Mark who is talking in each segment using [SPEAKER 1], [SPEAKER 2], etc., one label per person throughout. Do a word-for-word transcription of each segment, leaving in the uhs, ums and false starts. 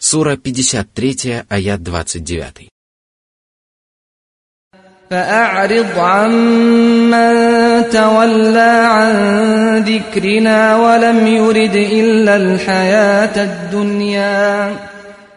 [SPEAKER 1] Сура пятьдесят три, аят двадцать девять.
[SPEAKER 2] فأعرض عمن تولى عن ذكرنا ولم يرد إلا الحياة الدنيا.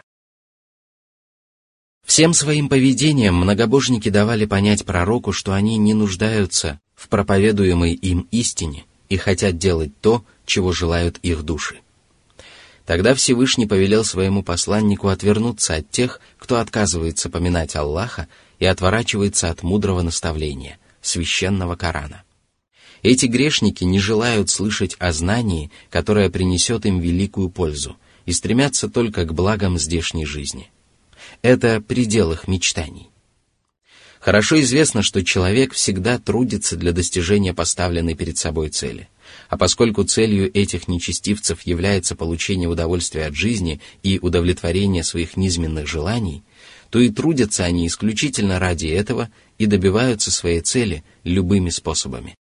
[SPEAKER 1] Всем своим поведением многобожники давали понять пророку, что они не нуждаются в проповедуемой им истине и хотят делать то, чего желают их души. Тогда Всевышний повелел своему посланнику отвернуться от тех, кто отказывается поминать Аллаха и отворачивается от мудрого наставления, священного Корана. Эти грешники не желают слышать о знании, которое принесет им великую пользу, и стремятся только к благам здешней жизни. Это предел их мечтаний. Хорошо известно, что человек всегда трудится для достижения поставленной перед собой цели. А поскольку целью этих нечестивцев является получение удовольствия от жизни и удовлетворение своих низменных желаний, то и трудятся они исключительно ради этого и добиваются своей цели любыми способами.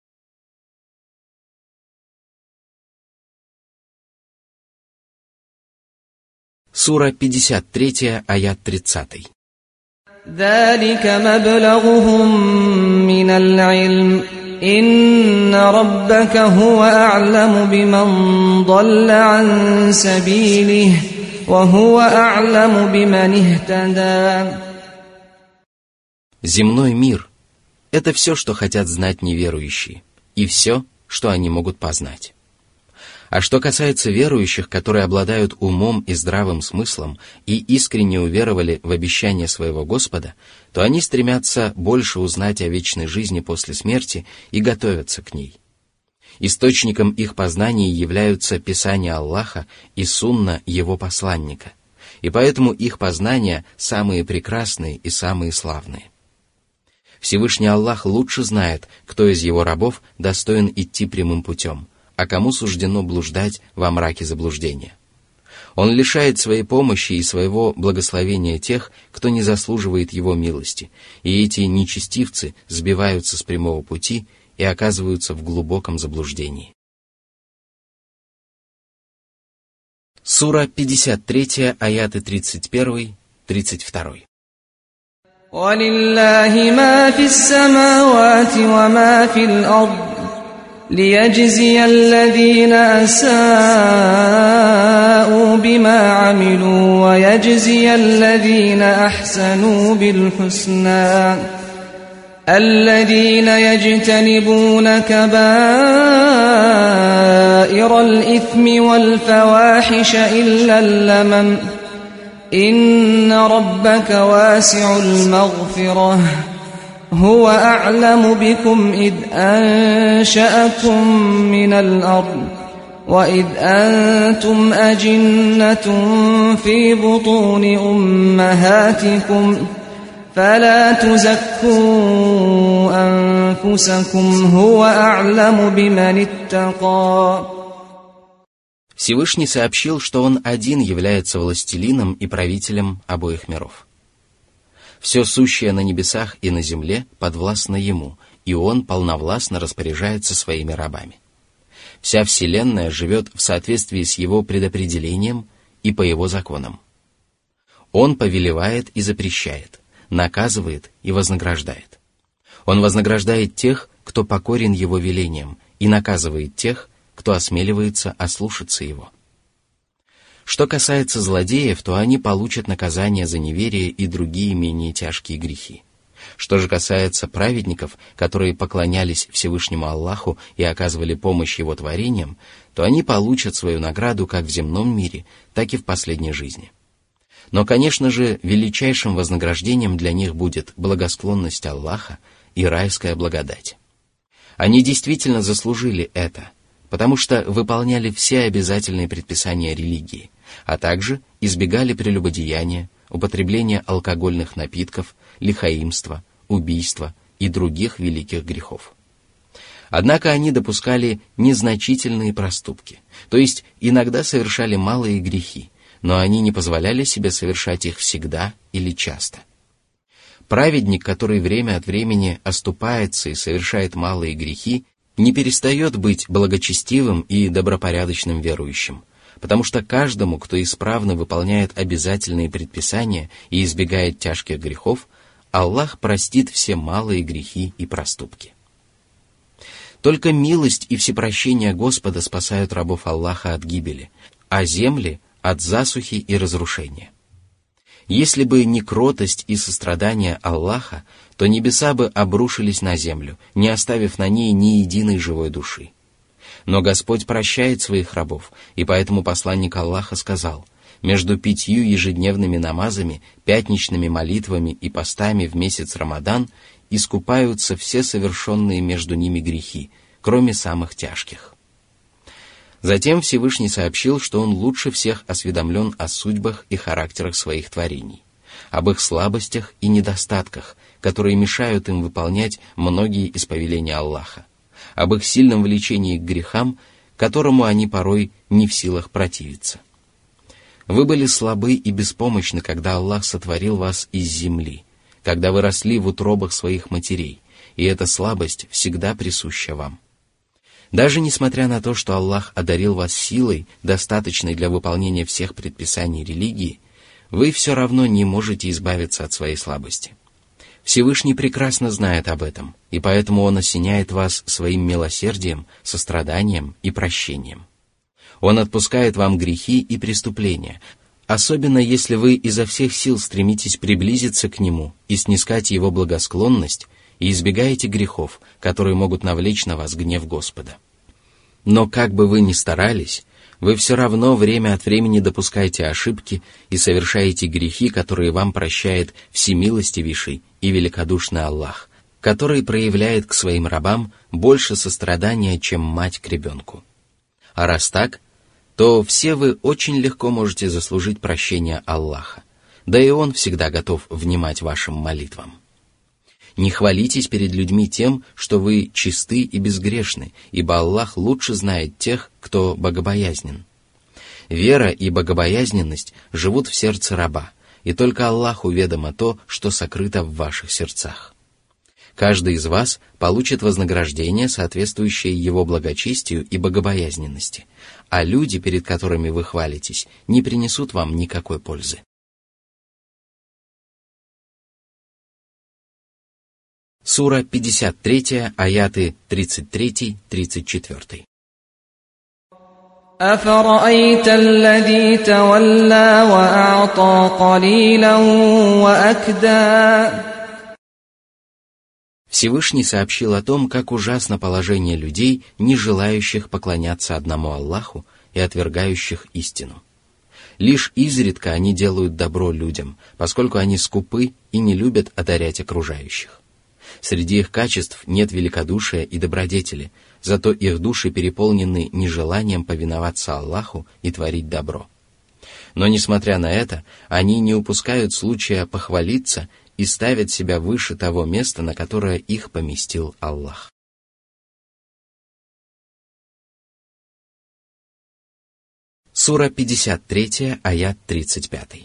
[SPEAKER 1] Сура пятьдесят три, аят тридцать.
[SPEAKER 2] ذلك مبلغهم من العلم إن ربك هو أعلم بمن ضل عن سبيله وهو أعلم بمن اهتدى.
[SPEAKER 1] Земной мир – это все, что хотят знать неверующие, и все, что они могут познать. А что касается верующих, которые обладают умом и здравым смыслом и искренне уверовали в обещание своего Господа, то они стремятся больше узнать о вечной жизни после смерти и готовятся к ней. Источником их познаний являются Писания Аллаха и Сунна Его посланника, и поэтому их познания самые прекрасные и самые славные. Всевышний Аллах лучше знает, кто из Его рабов достоин идти прямым путем, а кому суждено блуждать во мраке заблуждения. Он лишает своей помощи и своего благословения тех, кто не заслуживает его милости, и эти нечестивцы сбиваются с прямого пути и оказываются в глубоком заблуждении. Сура пятьдесят три, аяты тридцать один тридцать два.
[SPEAKER 2] وَلِلَّهِ مَا فِي السَّمَاوَاتِ وَمَا فِي الْأَرْضِ ليجزي الذين أساءوا بما عملوا ويجزي الذين أحسنوا بالحسنى الذين يجتنبون كبائر الإثم والفواحش إلا اللمم إن ربك واسع المغفرة هو أعلم بكم إذ أنشأكم من الأرض وإذ أنتم أجنة في بطون أمهاتكم فلا تزكوا أنفسكم هو أعلم بمن اتقى.
[SPEAKER 1] Всевышний сообщил, что Он один является властелином и правителем обоих миров. Все сущее на небесах и на земле подвластно Ему, и Он полновластно распоряжается своими рабами. Вся Вселенная живет в соответствии с Его предопределением и по Его законам. Он повелевает и запрещает, наказывает и вознаграждает. Он вознаграждает тех, кто покорен Его велениям, и наказывает тех, кто осмеливается ослушаться Его. Что касается злодеев, то они получат наказание за неверие и другие менее тяжкие грехи. Что же касается праведников, которые поклонялись Всевышнему Аллаху и оказывали помощь Его творениям, то они получат свою награду как в земном мире, так и в последней жизни. Но, конечно же, величайшим вознаграждением для них будет благосклонность Аллаха и райская благодать. Они действительно заслужили это, потому что выполняли все обязательные предписания религии, а также избегали прелюбодеяния, употребления алкогольных напитков, лихаимства, убийства и других великих грехов. Однако они допускали незначительные проступки, то есть иногда совершали малые грехи, но они не позволяли себе совершать их всегда или часто. Праведник, который время от времени оступается и совершает малые грехи, не перестает быть благочестивым и добропорядочным верующим, потому что каждому, кто исправно выполняет обязательные предписания и избегает тяжких грехов, Аллах простит все малые грехи и проступки. Только милость и всепрощение Господа спасают рабов Аллаха от гибели, а земли — от засухи и разрушения. Если бы не кротость и сострадание Аллаха, то небеса бы обрушились на землю, не оставив на ней ни единой живой души. Но Господь прощает своих рабов, и поэтому посланник Аллаха сказал: между пятью ежедневными намазами, пятничными молитвами и постами в месяц Рамадан искупаются все совершенные между ними грехи, кроме самых тяжких. Затем Всевышний сообщил, что Он лучше всех осведомлен о судьбах и характерах своих творений, об их слабостях и недостатках, которые мешают им выполнять многие из повелений Аллаха, об их сильном влечении к грехам, которому они порой не в силах противиться. Вы были слабы и беспомощны, когда Аллах сотворил вас из земли, когда вы росли в утробах своих матерей, и эта слабость всегда присуща вам. Даже несмотря на то, что Аллах одарил вас силой, достаточной для выполнения всех предписаний религии, вы все равно не можете избавиться от своей слабости. Всевышний прекрасно знает об этом, и поэтому Он осеняет вас своим милосердием, состраданием и прощением. Он отпускает вам грехи и преступления, особенно если вы изо всех сил стремитесь приблизиться к Нему и снискать Его благосклонность, и избегаете грехов, которые могут навлечь на вас гнев Господа. Но как бы вы ни старались, вы все равно время от времени допускаете ошибки и совершаете грехи, которые вам прощает всемилостивейший и великодушный Аллах, который проявляет к своим рабам больше сострадания, чем мать к ребенку. А раз так, то все вы очень легко можете заслужить прощение Аллаха, да и Он всегда готов внимать вашим молитвам. Не хвалитесь перед людьми тем, что вы чисты и безгрешны, ибо Аллах лучше знает тех, кто богобоязнен. Вера и богобоязненность живут в сердце раба, и только Аллаху ведомо то, что сокрыто в ваших сердцах. Каждый из вас получит вознаграждение, соответствующее его благочестию и богобоязненности, а люди, перед которыми вы хвалитесь, не принесут вам никакой пользы. Сура пятьдесят три, аяты тридцать три — тридцать четыре.
[SPEAKER 2] أفرأيت الذي تولى وأعطى قليلا وأكدى.
[SPEAKER 1] Всевышний сообщил о том, как ужасно положение людей, не желающих поклоняться одному Аллаху и отвергающих истину. Лишь изредка они делают добро людям, поскольку они скупы и не любят одарять окружающих. Среди их качеств нет великодушия и добродетели, зато их души переполнены нежеланием повиноваться Аллаху и творить добро. Но, несмотря на это, они не упускают случая похвалиться и ставят себя выше того места, на которое их поместил Аллах. Сура пятьдесят три, аят тридцать пять.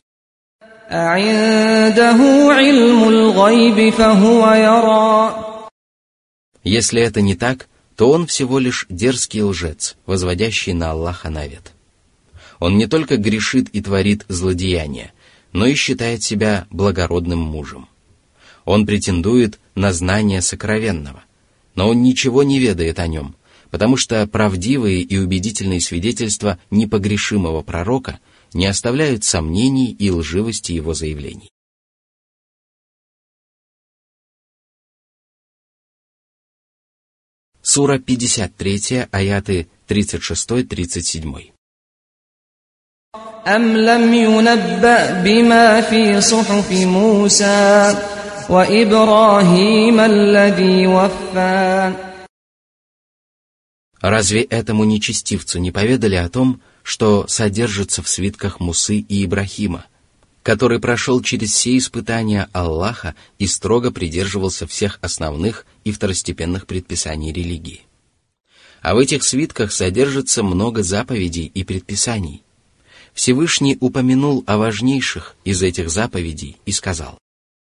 [SPEAKER 1] Если это не так, то он всего лишь дерзкий лжец, возводящий на Аллаха навет. Он не только грешит и творит злодеяния, но и считает себя благородным мужем. Он претендует на знание сокровенного, но он ничего не ведает о нем, потому что правдивые и убедительные свидетельства непогрешимого пророка не оставляют сомнений и лживости его заявлений. Сура пятьдесят три, аяты тридцать шесть — тридцать семь.
[SPEAKER 2] أَمْ لَمْ يُنَبَّأْ بِمَا فِي صُحُفِ مُوسَى وَإِبْرَاهِيمَ الَّذِي وَفَّى.
[SPEAKER 1] Разве этому нечестивцу не поведали о том, что содержится в свитках Мусы и Ибрахима, который прошел через все испытания Аллаха и строго придерживался всех основных и второстепенных предписаний религии? А в этих свитках содержится много заповедей и предписаний. Всевышний упомянул о важнейших из этих заповедей и сказал.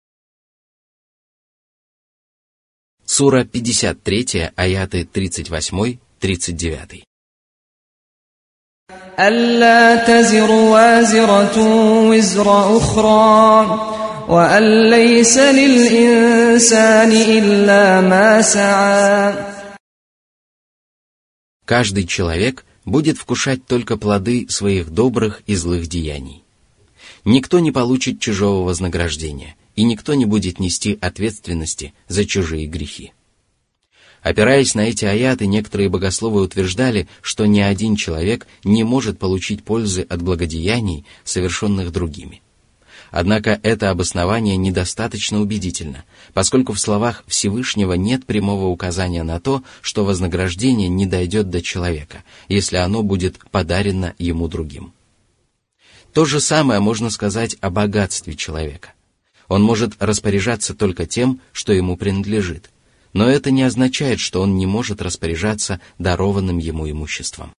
[SPEAKER 1] Сура пятьдесят три, аяты тридцать восемь — тридцать девять.
[SPEAKER 2] ألا تزر وازرة وزر أخرى وأن ليس للإنسان إلا ما سعى.
[SPEAKER 1] Каждый человек будет вкушать только плоды своих добрых и злых деяний. Никто не получит чужого вознаграждения, и никто не будет нести ответственности за чужие грехи. Опираясь на эти аяты, некоторые богословы утверждали, что ни один человек не может получить пользы от благодеяний, совершенных другими. Однако это обоснование недостаточно убедительно, поскольку в словах Всевышнего нет прямого указания на то, что вознаграждение не дойдет до человека, если оно будет подарено ему другим. То же самое можно сказать о богатстве человека. Он может распоряжаться только тем, что ему принадлежит, но это не означает, что он не может распоряжаться дарованным ему имуществом.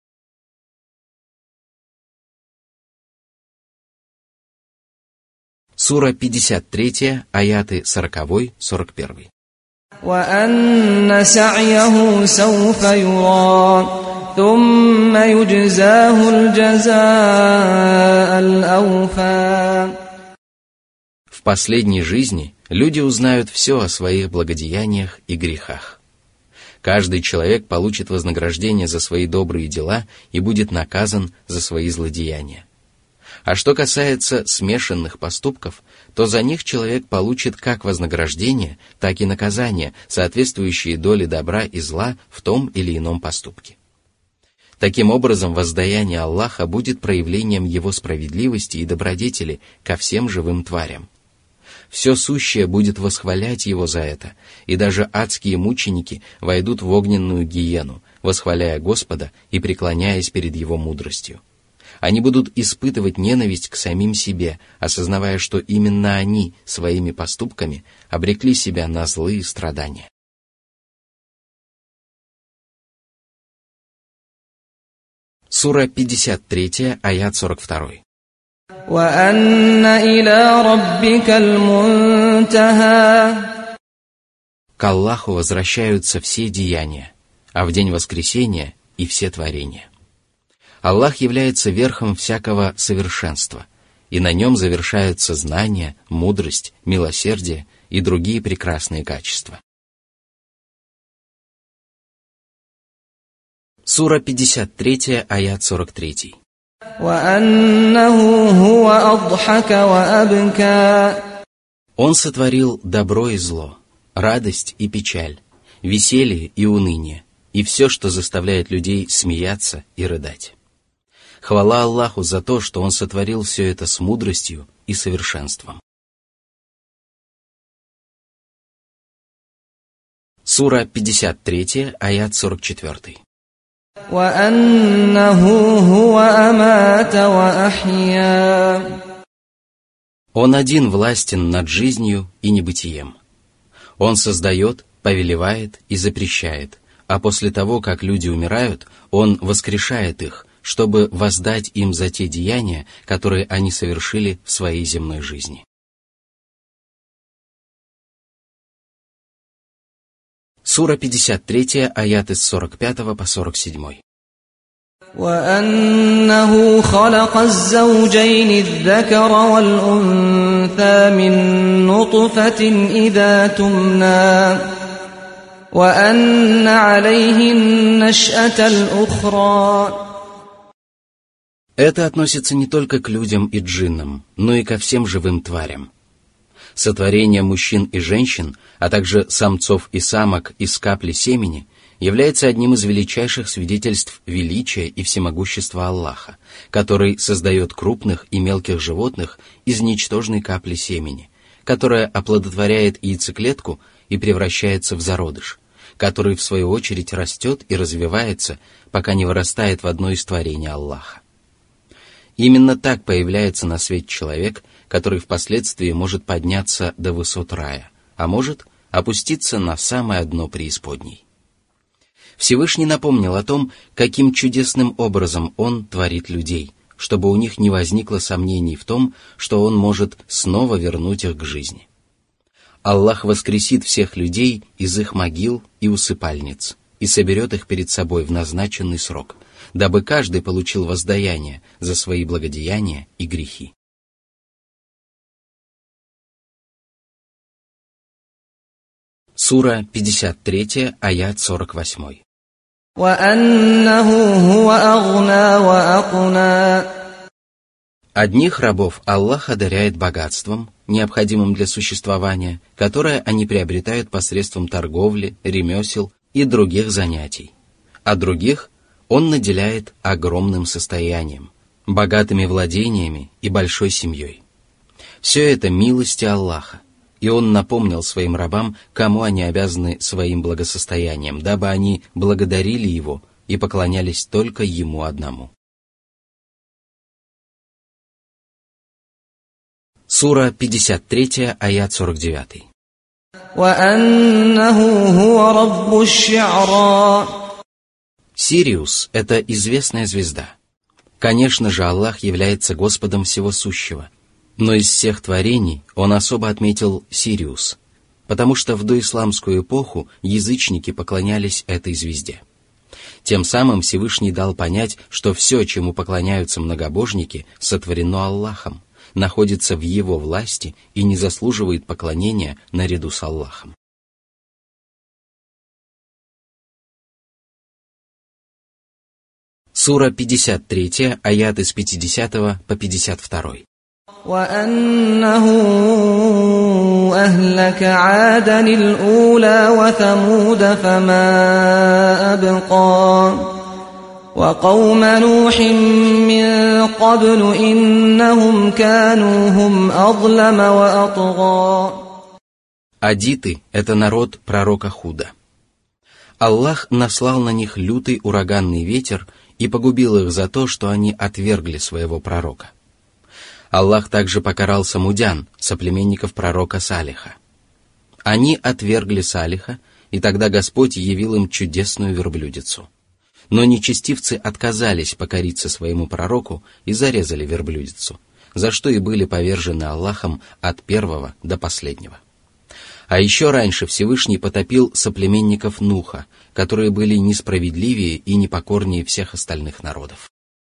[SPEAKER 1] Сура пятьдесят три, аяты сорок сорок один.
[SPEAKER 2] وَأَنَّ سَعْيَهُ سَوْفَ يُرَى ثُمَّ يُجْزَاهُ الْجَزَاءَ الْأَوْفَى.
[SPEAKER 1] В последней жизни люди узнают все о своих благодеяниях и грехах. Каждый человек получит вознаграждение за свои добрые дела и будет наказан за свои злодеяния. А что касается смешанных поступков, то за них человек получит как вознаграждение, так и наказание, соответствующие доле добра и зла в том или ином поступке. Таким образом, воздаяние Аллаха будет проявлением Его справедливости и добродетели ко всем живым тварям. Все сущее будет восхвалять Его за это, и даже адские мученики войдут в огненную гиену, восхваляя Господа и преклоняясь перед Его мудростью. Они будут испытывать ненависть к самим себе, осознавая, что именно они своими поступками обрекли себя на злые страдания. Сура пятьдесят три, аят сорок два.
[SPEAKER 2] وَأَنَّ إِلَىٰ رَبِّكَ الْمُنْتَهَى.
[SPEAKER 1] К Аллаху возвращаются все деяния, а в день воскресения и все творения. Аллах является верхом всякого совершенства, и на нем завершаются знания, мудрость, милосердие и другие прекрасные качества. Сура пятьдесят три, аят сорок три.
[SPEAKER 2] وَأَنَّهُ هُوَ أَضْحَكَ وَأَبْكَى.
[SPEAKER 1] Он сотворил добро и зло, радость и печаль, веселье и уныние, и все, что заставляет людей смеяться и рыдать. Хвала Аллаху за то, что Он сотворил все это с мудростью и совершенством. Сура пятьдесят три, аят сорок четыре.
[SPEAKER 2] وَأَنَّهُ هُوَ أَمَاتَ وَأَحْيَا.
[SPEAKER 1] Он один властен над жизнью и небытием. Он создает, повелевает и запрещает, а после того, как люди умирают, Он воскрешает их, чтобы воздать им за те деяния, которые они совершили в своей земной жизни. Сура пятьдесят три, аяты с сорок пятого по сорок седьмой.
[SPEAKER 2] وَأَنَّهُ خَلَقَ الزَّوْجَيْنِ الذَّكَرَ وَالْأُنثَى مِن نُّطْفَةٍ إِذَا تُمْنَىٰ وَأَنَّ عَلَيْهِ النَّشْأَةَ الْأُخْرَىٰ.
[SPEAKER 1] Это относится не только к людям и джиннам, но и ко всем живым тварям. Сотворение мужчин и женщин, а также самцов и самок из капли семени, является одним из величайших свидетельств величия и всемогущества Аллаха, который создает крупных и мелких животных из ничтожной капли семени, которая оплодотворяет яйцеклетку и превращается в зародыш, который в свою очередь растет и развивается, пока не вырастает в одно из творений Аллаха. Именно так появляется на свет человек, который впоследствии может подняться до высот рая, а может опуститься на самое дно преисподней. Всевышний напомнил о том, каким чудесным образом Он творит людей, чтобы у них не возникло сомнений в том, что Он может снова вернуть их к жизни. Аллах воскресит всех людей из их могил и усыпальниц и соберет их перед собой в назначенный срок, дабы каждый получил воздаяние за свои благодеяния и грехи. Сура пятьдесят три, аят сорок восемь. Одних рабов Аллах одаряет богатством, необходимым для существования, которое они приобретают посредством торговли, ремесел и других занятий, а других Он наделяет огромным состоянием, богатыми владениями и большой семьей. Все это милости Аллаха, и Он напомнил своим рабам, кому они обязаны своим благосостоянием, дабы они благодарили Его и поклонялись только Ему одному. Сура пятьдесят три, аят сорок девять. Сириус – это известная звезда. Конечно же, Аллах является Господом всего сущего, но из всех творений Он особо отметил Сириус, потому что в доисламскую эпоху язычники поклонялись этой звезде. Тем самым Всевышний дал понять, что все, чему поклоняются многобожники, сотворено Аллахом, находится в Его власти и не заслуживает поклонения наряду с Аллахом. Сура пятьдесят три, аяты с пятидесятого по пятьдесят два.
[SPEAKER 2] وَأَنَّهُ أَهْلَكَ عَادًا الْأُولَى وَثَمُودَ فَمَا أَبْقَى وَقَوْمَ نُوحٍ مِّن قَبْلُ إِنَّهُمْ كَانُوا هُمْ أَظْلَمَ وَأَطْغَى.
[SPEAKER 1] Адиты – это народ пророка Худа. Аллах наслал на них лютый ураганный ветер и погубил их за то, что они отвергли своего пророка. Аллах также покарал самудян, соплеменников пророка Салиха. Они отвергли Салиха, и тогда Господь явил им чудесную верблюдицу. Но нечестивцы отказались покориться своему пророку и зарезали верблюдицу, за что и были повержены Аллахом от первого до последнего. А еще раньше Всевышний потопил соплеменников Нуха, которые были несправедливее и непокорнее всех остальных народов.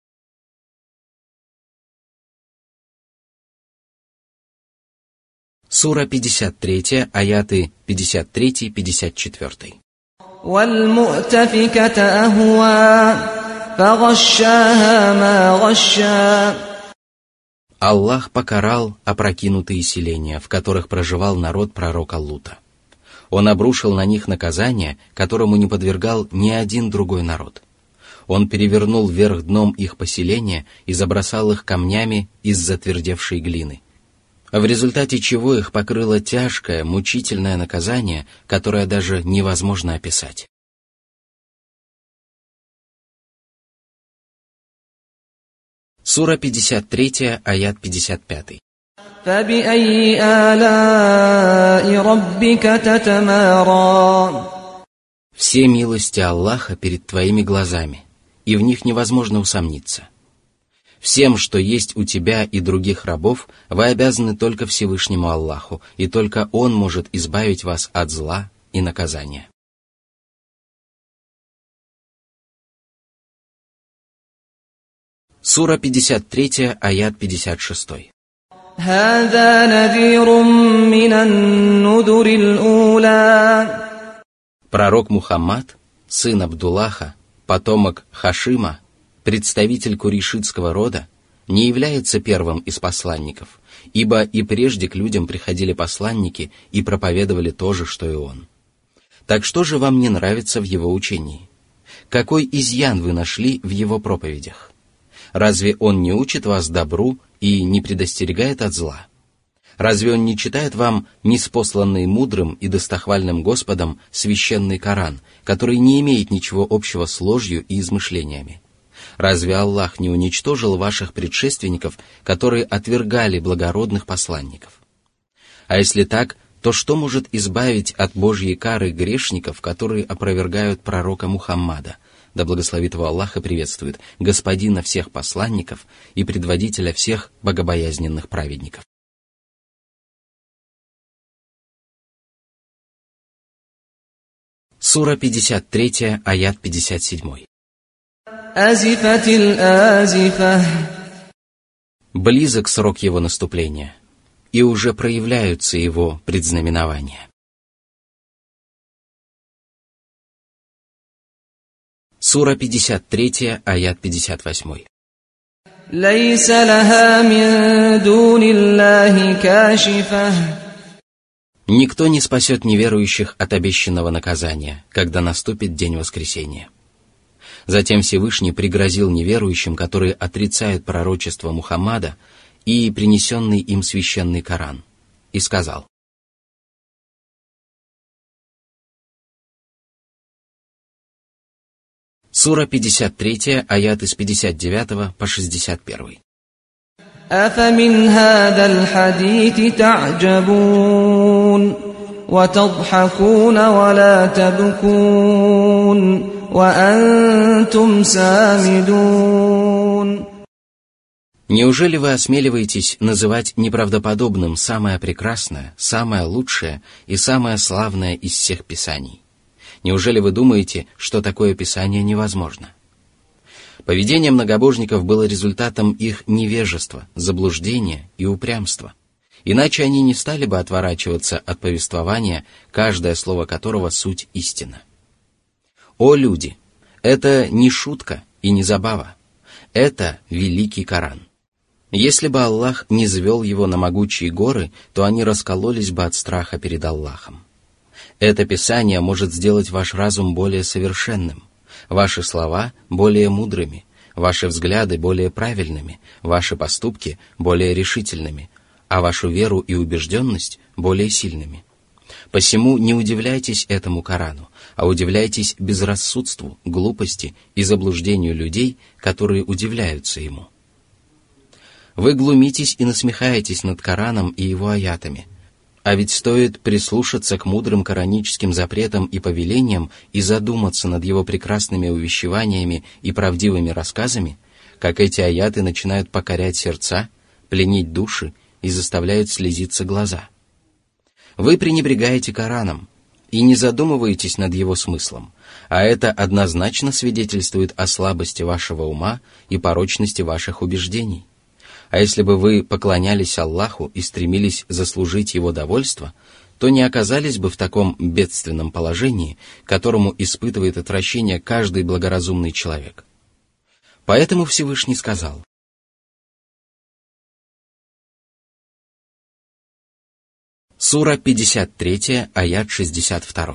[SPEAKER 1] Сура пятьдесят три, аяты пятьдесят три - пятьдесят четыре.
[SPEAKER 2] وَالْمُؤْتَفِكَةَ أَهْوَى فَغَشَّاهَا مَا غَشَّى.
[SPEAKER 1] Аллах покарал опрокинутые селения, в которых проживал народ пророка Лута. Он обрушил на них наказание, которому не подвергал ни один другой народ. Он перевернул вверх дном их поселения и забросал их камнями из затвердевшей глины, в результате чего их покрыло тяжкое, мучительное наказание, которое даже невозможно описать. Сура пятьдесят три, аят пятьдесят пять.
[SPEAKER 2] فَبِأَيِّ آلَاءِ رَبِّكَ تَتَمَارَى.
[SPEAKER 1] Все милости Аллаха перед твоими глазами, и в них невозможно усомниться. Всем, что есть у тебя и других рабов, вы обязаны только Всевышнему Аллаху, и только Он может избавить вас от зла и наказания. Сура пятьдесят три, аят пятьдесят шесть.
[SPEAKER 2] هَذَا نَذِيرٌ مِّنَ النُّذُرِ الْأُولَى.
[SPEAKER 1] Пророк Мухаммад, сын Абдуллаха, потомок Хашима, представитель курейшитского рода, не является первым из посланников, ибо и прежде к людям приходили посланники и проповедовали то же, что и он. Так что же вам не нравится в его учении? Какой изъян вы нашли в его проповедях? Разве он не учит вас добру и не предостерегает от зла? Разве он не читает вам ниспосланный мудрым и достохвальным Господом священный Коран, который не имеет ничего общего с ложью и измышлениями? Разве Аллах не уничтожил ваших предшественников, которые отвергали благородных посланников? А если так, то что может избавить от Божьей кары грешников, которые опровергают пророка Мухаммада, да благословит его Аллах и приветствует, господина всех посланников и предводителя всех богобоязненных праведников? Сура пятьдесят три, аят пятьдесят семь.
[SPEAKER 2] أزفت الآزفة.
[SPEAKER 1] Близок срок его наступления, и уже проявляются его предзнаменования. Сура пятьдесят три, аят пятьдесят восемь.
[SPEAKER 2] ليس لها من دون الله كاشفة.
[SPEAKER 1] Никто не спасет неверующих от обещанного наказания, когда наступит день воскресения. Затем Всевышний пригрозил неверующим, которые отрицают пророчество Мухаммада и принесенный им священный Коран, и сказал: Сура пятьдесят три, аят с пятьдесят девятого по шестьдесят первый.
[SPEAKER 2] أفمن هذا الحديث تعجبون وتضحكون ولا تبكون وأنتم سامدون.
[SPEAKER 1] Неужели вы осмеливаетесь называть неправдоподобным самое прекрасное, самое лучшее и самое славное из всех писаний? Неужели вы думаете, что такое писание невозможно? Поведение многобожников было результатом их невежества, заблуждения и упрямства. Иначе они не стали бы отворачиваться от повествования, каждое слово которого суть истина. О люди! Это не шутка и не забава. Это великий Коран. Если бы Аллах не звел его на могучие горы, то они раскололись бы от страха перед Аллахом. Это Писание может сделать ваш разум более совершенным, ваши слова более мудрыми, ваши взгляды более правильными, ваши поступки более решительными, а вашу веру и убежденность более сильными. Посему не удивляйтесь этому Корану, а удивляйтесь безрассудству, глупости и заблуждению людей, которые удивляются ему. Вы глумитесь и насмехаетесь над Кораном и его аятами, а ведь стоит прислушаться к мудрым кораническим запретам и повелениям и задуматься над его прекрасными увещеваниями и правдивыми рассказами, как эти аяты начинают покорять сердца, пленить души и заставляют слезиться глаза. Вы пренебрегаете Кораном и не задумываетесь над его смыслом, а это однозначно свидетельствует о слабости вашего ума и порочности ваших убеждений. А если бы вы поклонялись Аллаху и стремились заслужить Его довольство, то не оказались бы в таком бедственном положении, которому испытывает отвращение каждый благоразумный человек. Поэтому Всевышний сказал: Сура пятьдесят три, аят шестьдесят два.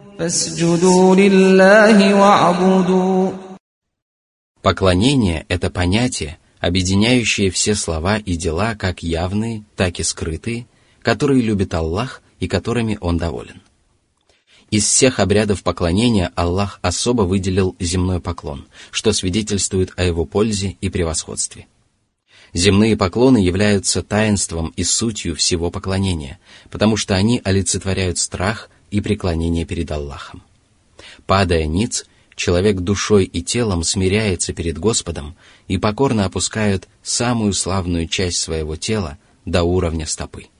[SPEAKER 1] Поклонение – это понятие, объединяющие все слова и дела, как явные, так и скрытые, которые любит Аллах и которыми Он доволен. Из всех обрядов поклонения Аллах особо выделил земной поклон, что свидетельствует о его пользе и превосходстве. Земные поклоны являются таинством и сутью всего поклонения, потому что они олицетворяют страх и преклонение перед Аллахом. Падая ниц, человек душой и телом смиряется перед Господом и покорно опускает самую славную часть своего тела до уровня стопы.